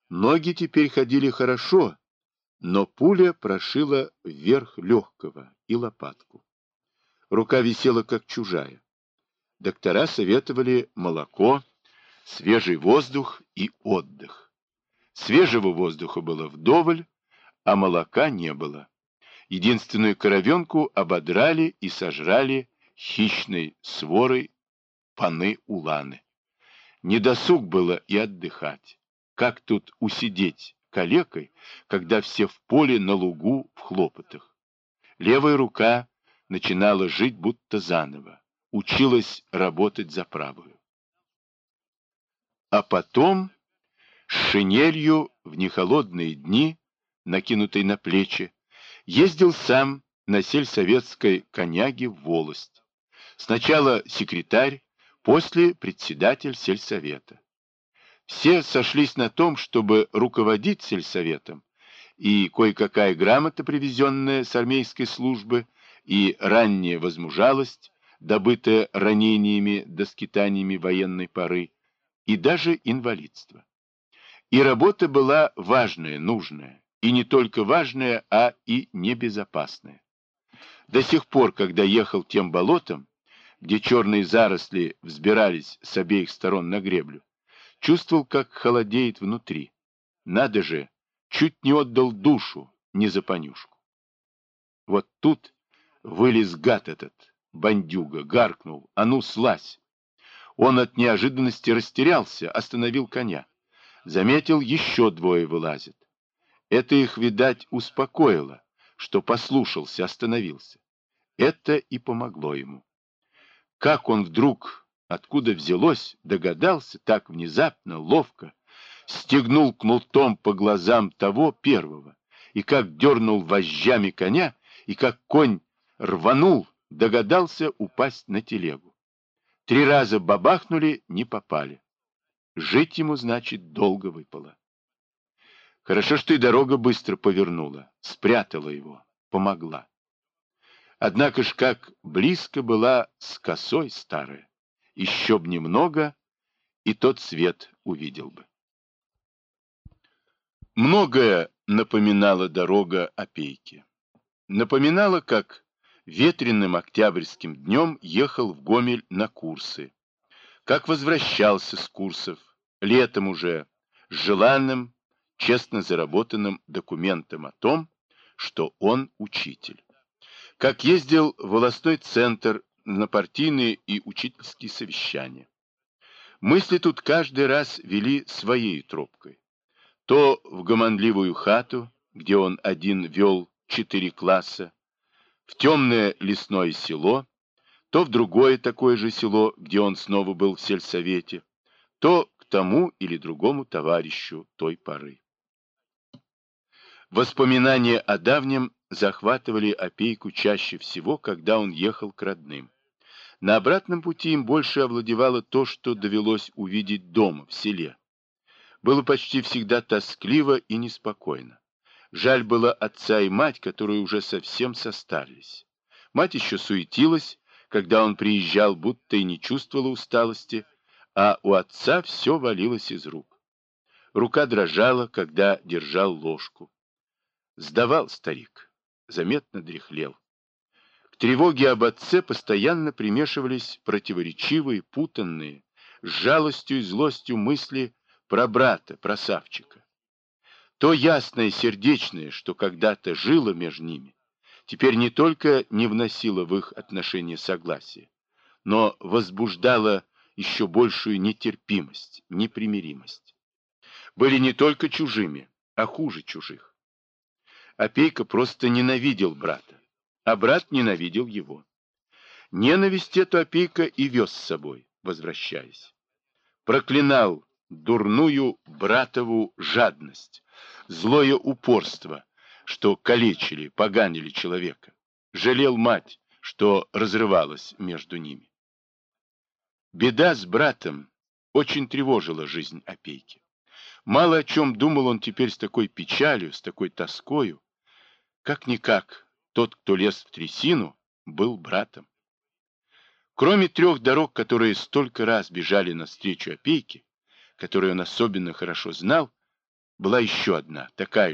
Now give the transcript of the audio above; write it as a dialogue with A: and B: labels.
A: Ноги теперь ходили хорошо, но пуля прошила вверх легкого и лопатку. Рука висела как чужая. Доктора советовали молоко, свежий воздух и отдых. Свежего воздуха было вдоволь, а молока не было. Единственную коровенку ободрали и сожрали хищной сворой паны-уланы. Недосуг было и отдыхать. Как тут усидеть калекой, когда все в поле на лугу в хлопотах? Левая рука начинала жить будто заново, училась работать за правую. А потом с шинелью в нехолодные дни, накинутой на плечи, ездил сам на сельсоветской коняге в волость. Сначала секретарь, после председатель сельсовета. Все сошлись на том, чтобы руководить сельсоветом, и кое-какая грамота, привезенная с армейской службы, и ранняя возмужалость, добытая ранениями да скитаниями военной поры, и даже инвалидство. И работа была важная, нужная, и не только важная, а и небезопасная. До сих пор, когда ехал тем болотом, где черные заросли взбирались с обеих сторон на греблю, чувствовал, как холодеет внутри. Надо же, чуть не отдал душу, не за понюшку. Вот тут вылез гад этот, бандюга, гаркнул: «А ну, слазь!» Он от неожиданности растерялся, остановил коня. Заметил, еще двое вылазят. Это их, видать, успокоило, что послушался, остановился. Это и помогло ему. Как он вдруг, откуда взялось, догадался, так внезапно, ловко, стегнул кнутом по глазам того первого, и как дернул вожжами коня, и как конь рванул, догадался упасть на телегу. 3 раза бабахнули, не попали. Жить ему, значит, долго выпало. Хорошо, что и дорога быстро повернула, спрятала его, помогла. Однако ж как близко была с косой старая. Еще б немного, и тот свет увидел бы. Многое напоминала дорога Опейки. Напоминала, как ветреным октябрьским днем ехал в Гомель на курсы, как возвращался с курсов, летом уже, с желанным, честно заработанным документом о том, что он учитель. Как ездил в волостной центр на партийные и учительские совещания. Мысли тут каждый раз вели своей тропкой. То в гомонливую хату, где он один вел 4 класса, в темное лесное село, то в другое такое же село, где он снова был в сельсовете, то к тому или другому товарищу той поры. Воспоминания о давнем захватывали Опейку чаще всего, когда он ехал к родным. На обратном пути им больше овладевало то, что довелось увидеть дома, в селе. Было почти всегда тоскливо и неспокойно. Жаль было отца и мать, которые уже совсем состарились. Мать еще суетилась, когда он приезжал, будто и не чувствовала усталости, а у отца все валилось из рук. Рука дрожала, когда держал ложку. Сдавал старик, заметно дряхлел. К тревоге об отце постоянно примешивались противоречивые, путанные, с жалостью и злостью мысли про брата, про Савчика. То ясное, сердечное, что когда-то жило между ними, теперь не только не вносило в их отношения согласия, но возбуждало еще большую нетерпимость, непримиримость. Были не только чужими, а хуже чужих. Опейка просто ненавидел брата, а брат ненавидел его. Ненависть эту Опейка и вез с собой, возвращаясь. Проклинал дурную братову жадность, злое упорство, что калечили, поганили человека. Жалел мать, что разрывалась между ними. Беда с братом очень тревожила жизнь Опейки. Мало о чем думал он теперь с такой печалью, с такой тоскою. Как-никак, тот, кто лез в трясину, был братом. Кроме 3 дорог, которые столько раз бежали навстречу Опейке, которые он особенно хорошо знал, была еще одна, такая